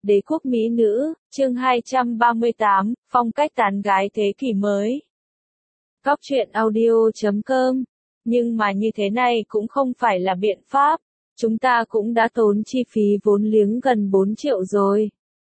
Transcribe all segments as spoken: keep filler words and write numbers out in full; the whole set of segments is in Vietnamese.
Đế quốc mỹ nữ, chương hai trăm ba mươi tám, phong cách tán gái thế kỷ mới. Góc truyện audio chấm com. Nhưng mà như thế này cũng không phải là biện pháp. Chúng ta cũng đã tốn chi phí vốn liếng gần bốn triệu rồi.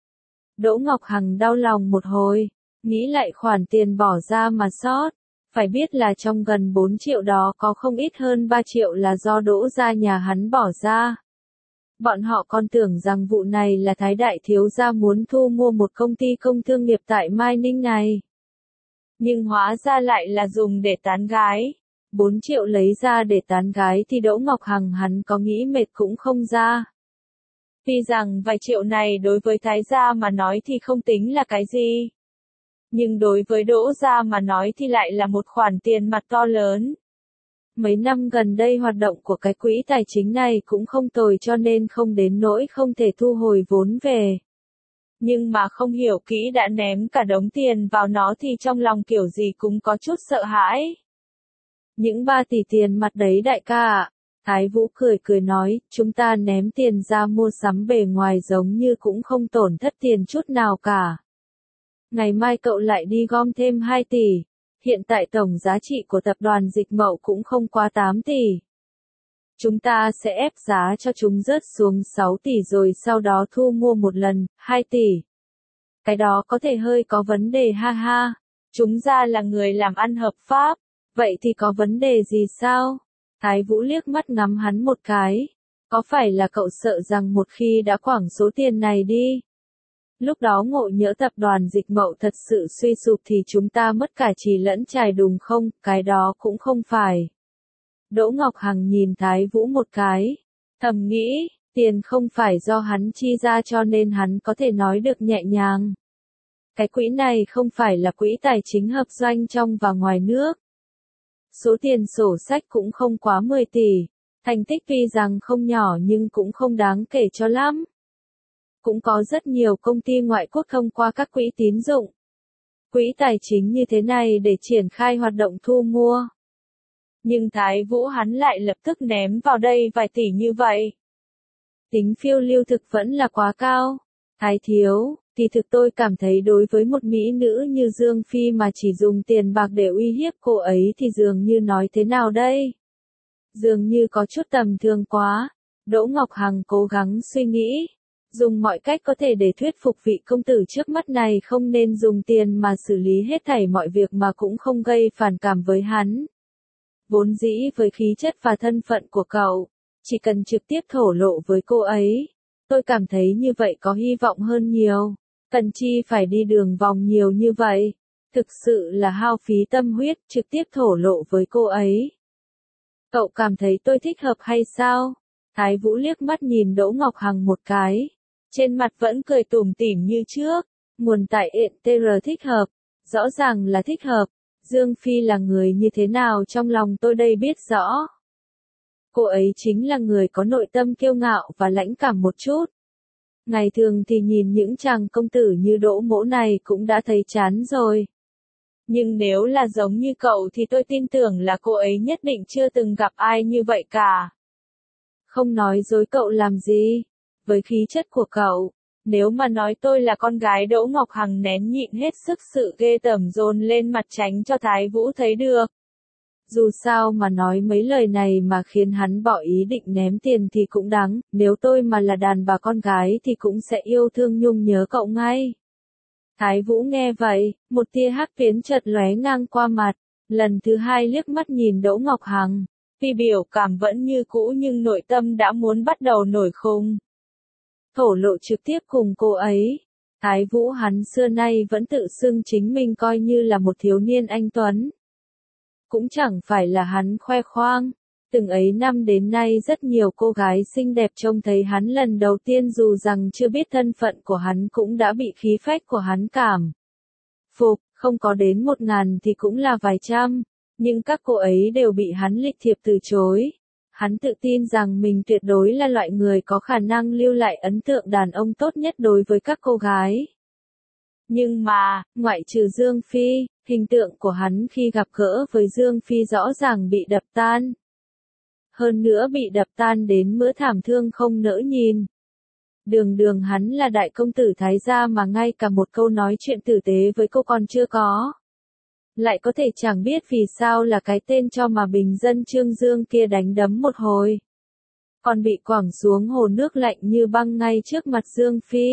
Đỗ Ngọc Hằng đau lòng một hồi, nghĩ lại khoản tiền bỏ ra mà sót. Phải biết là trong gần bốn triệu đó có không ít hơn ba triệu là do Đỗ gia nhà hắn bỏ ra. Bọn họ còn tưởng rằng vụ này là Thái đại thiếu gia muốn thu mua một công ty công thương nghiệp tại Mai Ninh này. Nhưng hóa ra lại là dùng để tán gái. bốn triệu lấy ra để tán gái thì Đỗ Ngọc Hằng hắn có nghĩ mệt cũng không ra. Tuy rằng vài triệu này đối với Thái gia mà nói thì không tính là cái gì. Nhưng đối với Đỗ gia mà nói thì lại là một khoản tiền mặt to lớn. Mấy năm gần đây hoạt động của cái quỹ tài chính này cũng không tồi cho nên không đến nỗi không thể thu hồi vốn về. Nhưng mà không hiểu kỹ đã ném cả đống tiền vào nó thì trong lòng kiểu gì cũng có chút sợ hãi. Những ba tỷ tiền mặt đấy đại ca ạ. Thái Vũ cười cười nói, chúng ta ném tiền ra mua sắm bề ngoài giống như cũng không tổn thất tiền chút nào cả. Ngày mai cậu lại đi gom thêm hai tỷ. Hiện tại tổng giá trị của tập đoàn Dịch Mậu cũng không quá tám tỷ. Chúng ta sẽ ép giá cho chúng rớt xuống sáu tỷ rồi sau đó thu mua một lần, hai tỷ. Cái đó có thể hơi có vấn đề ha ha. Chúng ra là người làm ăn hợp pháp. Vậy thì có vấn đề gì sao? Thái Vũ liếc mắt ngắm hắn một cái. Có phải là cậu sợ rằng một khi đã quẳng số tiền này đi? Lúc đó ngộ nhỡ tập đoàn Dịch Mậu thật sự suy sụp thì chúng ta mất cả trì lẫn trài đúng không? Cái đó cũng không phải. Đỗ Ngọc Hằng nhìn Thái Vũ một cái. Thầm nghĩ, tiền không phải do hắn chi ra cho nên hắn có thể nói được nhẹ nhàng. Cái quỹ này không phải là quỹ tài chính hợp doanh trong và ngoài nước. Số tiền sổ sách cũng không quá mười tỷ. Thành tích tuy rằng không nhỏ nhưng cũng không đáng kể cho lắm. Cũng có rất nhiều công ty ngoại quốc thông qua các quỹ tín dụng. Quỹ tài chính như thế này để triển khai hoạt động thu mua. Nhưng Thái Vũ hắn lại lập tức ném vào đây vài tỷ như vậy. Tính phiêu lưu thực vẫn là quá cao. Thái thiếu, thì thực tôi cảm thấy đối với một mỹ nữ như Dương Phi mà chỉ dùng tiền bạc để uy hiếp cô ấy thì dường như nói thế nào đây? Dường như có chút tầm thường quá. Đỗ Ngọc Hằng cố gắng suy nghĩ. Dùng mọi cách có thể để thuyết phục vị công tử trước mắt này không nên dùng tiền mà xử lý hết thảy mọi việc mà cũng không gây phản cảm với hắn. Vốn dĩ với khí chất và thân phận của cậu, chỉ cần trực tiếp thổ lộ với cô ấy. Tôi cảm thấy như vậy có hy vọng hơn nhiều. Cần chi phải đi đường vòng nhiều như vậy. Thực sự là hao phí tâm huyết trực tiếp thổ lộ với cô ấy. Cậu cảm thấy tôi thích hợp hay sao? Thái Vũ liếc mắt nhìn Đỗ Ngọc Hằng một cái. Trên mặt vẫn cười tủm tỉm như trước. Nguồn tại ện tê rờ thích hợp. Rõ ràng là thích hợp. Dương Phi là người như thế nào trong lòng tôi đây biết rõ. Cô ấy chính là người có nội tâm kiêu ngạo và lãnh cảm một chút. Ngày thường thì nhìn những chàng công tử như Đỗ Mỗ này cũng đã thấy chán rồi. Nhưng nếu là giống như cậu thì tôi tin tưởng là cô ấy nhất định chưa từng gặp ai như vậy cả. Không nói dối cậu làm gì. Với khí chất của cậu, nếu mà nói tôi là con gái Đỗ Ngọc Hằng nén nhịn hết sức sự ghê tởm dồn lên mặt tránh cho Thái Vũ thấy được. Dù sao mà nói mấy lời này mà khiến hắn bỏ ý định ném tiền thì cũng đáng, nếu tôi mà là đàn bà con gái thì cũng sẽ yêu thương nhung nhớ cậu ngay. Thái Vũ nghe vậy, một tia hắc phiến chợt lóe ngang qua mặt, lần thứ hai liếc mắt nhìn Đỗ Ngọc Hằng, tuy biểu cảm vẫn như cũ nhưng nội tâm đã muốn bắt đầu nổi khùng. Thổ lộ trực tiếp cùng cô ấy. Thái Vũ hắn xưa nay vẫn tự xưng chính mình coi như là một thiếu niên anh tuấn. Cũng chẳng phải là hắn khoe khoang. Từng ấy năm đến nay rất nhiều cô gái xinh đẹp trông thấy hắn lần đầu tiên dù rằng chưa biết thân phận của hắn cũng đã bị khí phách của hắn cảm phục, không có đến một ngàn thì cũng là vài trăm. Nhưng các cô ấy đều bị hắn lịch thiệp từ chối. Hắn tự tin rằng mình tuyệt đối là loại người có khả năng lưu lại ấn tượng đàn ông tốt nhất đối với các cô gái. Nhưng mà, ngoại trừ Dương Phi, hình tượng của hắn khi gặp gỡ với Dương Phi rõ ràng bị đập tan. Hơn nữa bị đập tan đến mức thảm thương không nỡ nhìn. Đường đường hắn là đại công tử Thái gia mà ngay cả một câu nói chuyện tử tế với cô còn chưa có. Lại có thể chẳng biết vì sao là cái tên cho mà bình dân Trương Dương kia đánh đấm một hồi. Còn bị quẳng xuống hồ nước lạnh như băng ngay trước mặt Dương Phi.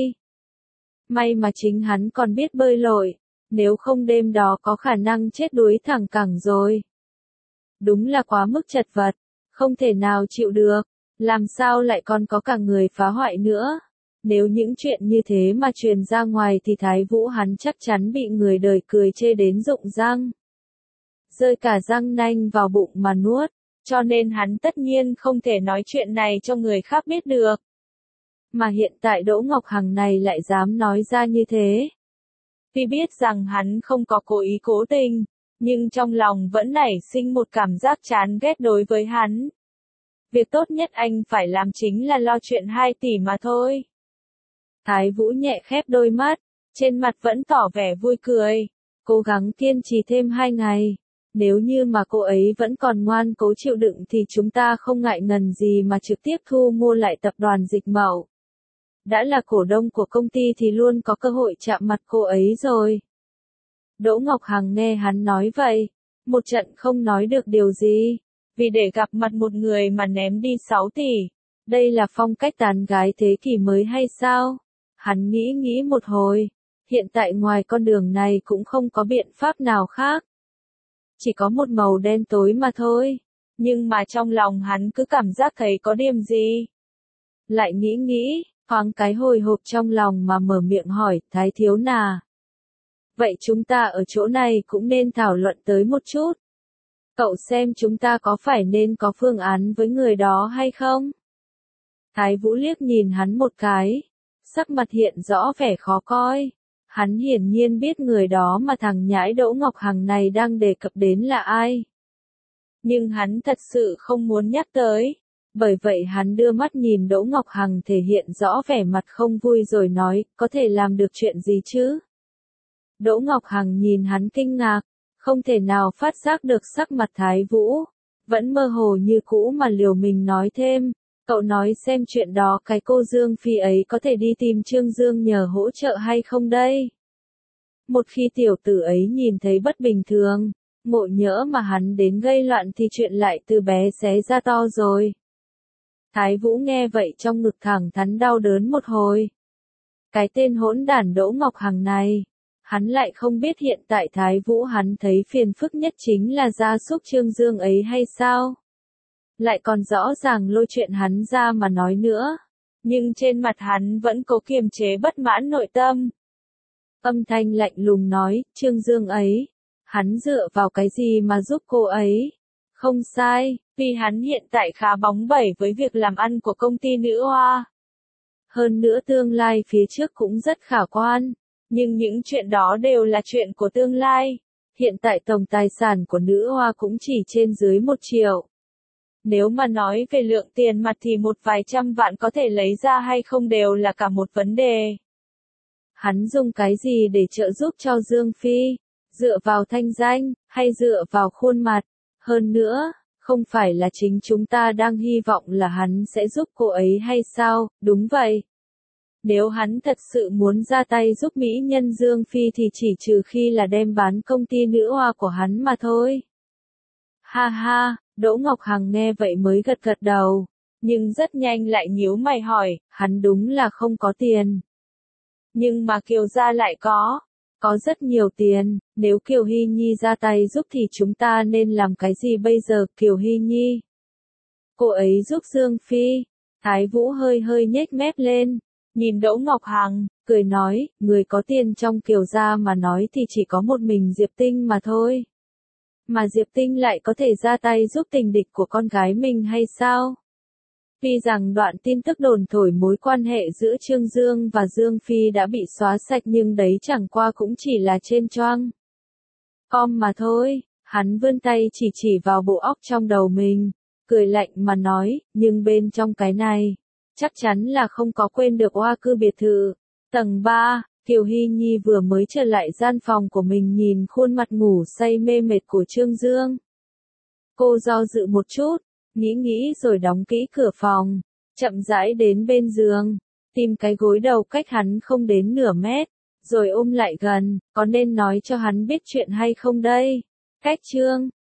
May mà chính hắn còn biết bơi lội, nếu không đêm đó có khả năng chết đuối thẳng cẳng rồi. Đúng là quá mức chật vật, không thể nào chịu được, làm sao lại còn có cả người phá hoại nữa. Nếu những chuyện như thế mà truyền ra ngoài thì Thái Vũ hắn chắc chắn bị người đời cười chê đến rụng răng. Rơi cả răng nanh vào bụng mà nuốt, cho nên hắn tất nhiên không thể nói chuyện này cho người khác biết được. Mà hiện tại Đỗ Ngọc Hằng này lại dám nói ra như thế. Tuy biết rằng hắn không có cố ý cố tình, nhưng trong lòng vẫn nảy sinh một cảm giác chán ghét đối với hắn. Việc tốt nhất anh phải làm chính là lo chuyện hai tỷ mà thôi. Thái Vũ nhẹ khép đôi mắt, trên mặt vẫn tỏ vẻ vui cười, cố gắng kiên trì thêm hai ngày. Nếu như mà cô ấy vẫn còn ngoan cố chịu đựng thì chúng ta không ngại ngần gì mà trực tiếp thu mua lại tập đoàn Dịch Mậu. Đã là cổ đông của công ty thì luôn có cơ hội chạm mặt cô ấy rồi. Đỗ Ngọc Hằng nghe hắn nói vậy, một trận không nói được điều gì, vì để gặp mặt một người mà ném đi sáu tỷ. Đây là phong cách tán gái thế kỷ mới hay sao? Hắn nghĩ nghĩ một hồi, hiện tại ngoài con đường này cũng không có biện pháp nào khác. Chỉ có một màu đen tối mà thôi, nhưng mà trong lòng hắn cứ cảm giác thấy có điểm gì. Lại nghĩ nghĩ, thoáng cái hồi hộp trong lòng mà mở miệng hỏi, Thái thiếu nà. Vậy chúng ta ở chỗ này cũng nên thảo luận tới một chút. Cậu xem chúng ta có phải nên có phương án với người đó hay không? Thái Vũ liếc nhìn hắn một cái, sắc mặt hiện rõ vẻ khó coi. Hắn hiển nhiên biết người đó mà thằng nhãi Đỗ Ngọc Hằng này đang đề cập đến là ai. Nhưng hắn thật sự không muốn nhắc tới. Bởi vậy hắn đưa mắt nhìn Đỗ Ngọc Hằng thể hiện rõ vẻ mặt không vui rồi nói, có thể làm được chuyện gì chứ? Đỗ Ngọc Hằng nhìn hắn kinh ngạc, không thể nào phát giác được sắc mặt Thái Vũ. Vẫn mơ hồ như cũ mà liều mình nói thêm. Cậu nói xem chuyện đó cái cô Dương Phi ấy có thể đi tìm Trương Dương nhờ hỗ trợ hay không đây? Một khi tiểu tử ấy nhìn thấy bất bình thường, ngộ nhỡ mà hắn đến gây loạn thì chuyện lại từ bé xé ra to rồi. Thái Vũ nghe vậy trong ngực thẳng thắn đau đớn một hồi. Cái tên hỗn đản Đỗ Ngọc Hằng này, hắn lại không biết hiện tại Thái Vũ hắn thấy phiền phức nhất chính là gia súc Trương Dương ấy hay sao? Lại còn rõ ràng lôi chuyện hắn ra mà nói nữa. Nhưng trên mặt hắn vẫn cố kiềm chế bất mãn nội tâm. Âm thanh lạnh lùng nói, Trương Dương ấy, hắn dựa vào cái gì mà giúp cô ấy? Không sai, vì hắn hiện tại khá bóng bẩy với việc làm ăn của công ty nữ hoa. Hơn nữa tương lai phía trước cũng rất khả quan. Nhưng những chuyện đó đều là chuyện của tương lai. Hiện tại tổng tài sản của nữ hoa cũng chỉ trên dưới một triệu. Nếu mà nói về lượng tiền mặt thì một vài trăm vạn có thể lấy ra hay không đều là cả một vấn đề. Hắn dùng cái gì để trợ giúp cho Dương Phi? Dựa vào thanh danh, hay dựa vào khuôn mặt? Hơn nữa, không phải là chính chúng ta đang hy vọng là hắn sẽ giúp cô ấy hay sao? Đúng vậy. Nếu hắn thật sự muốn ra tay giúp mỹ nhân Dương Phi thì chỉ trừ khi là đem bán công ty nữ hoa của hắn mà thôi. Ha ha, Đỗ Ngọc Hằng nghe vậy mới gật gật đầu, nhưng rất nhanh lại nhíu mày hỏi, hắn đúng là không có tiền. Nhưng mà Kiều gia lại có, có rất nhiều tiền, nếu Kiều Hy Nhi ra tay giúp thì chúng ta nên làm cái gì bây giờ Kiều Hy Nhi? Cô ấy giúp Dương Phi, Thái Vũ hơi hơi nhếch mép lên, nhìn Đỗ Ngọc Hằng, cười nói, người có tiền trong Kiều gia mà nói thì chỉ có một mình Diệp Tinh mà thôi. Mà Diệp Tinh lại có thể ra tay giúp tình địch của con gái mình hay sao? Tuy rằng đoạn tin tức đồn thổi mối quan hệ giữa Trương Dương và Dương Phi đã bị xóa sạch nhưng đấy chẳng qua cũng chỉ là trên choang com mà thôi. Hắn vươn tay chỉ chỉ vào bộ óc trong đầu mình, cười lạnh mà nói, nhưng bên trong cái này, chắc chắn là không có quên được Hoa Cư biệt thự. Tầng ba, Kiều Hy Nhi vừa mới trở lại gian phòng của mình nhìn khuôn mặt ngủ say mê mệt của Trương Dương. Cô do dự một chút, nghĩ nghĩ rồi đóng kỹ cửa phòng, chậm rãi đến bên giường, tìm cái gối đầu cách hắn không đến nửa mét, rồi ôm lại gần, có nên nói cho hắn biết chuyện hay không đây? Cách chương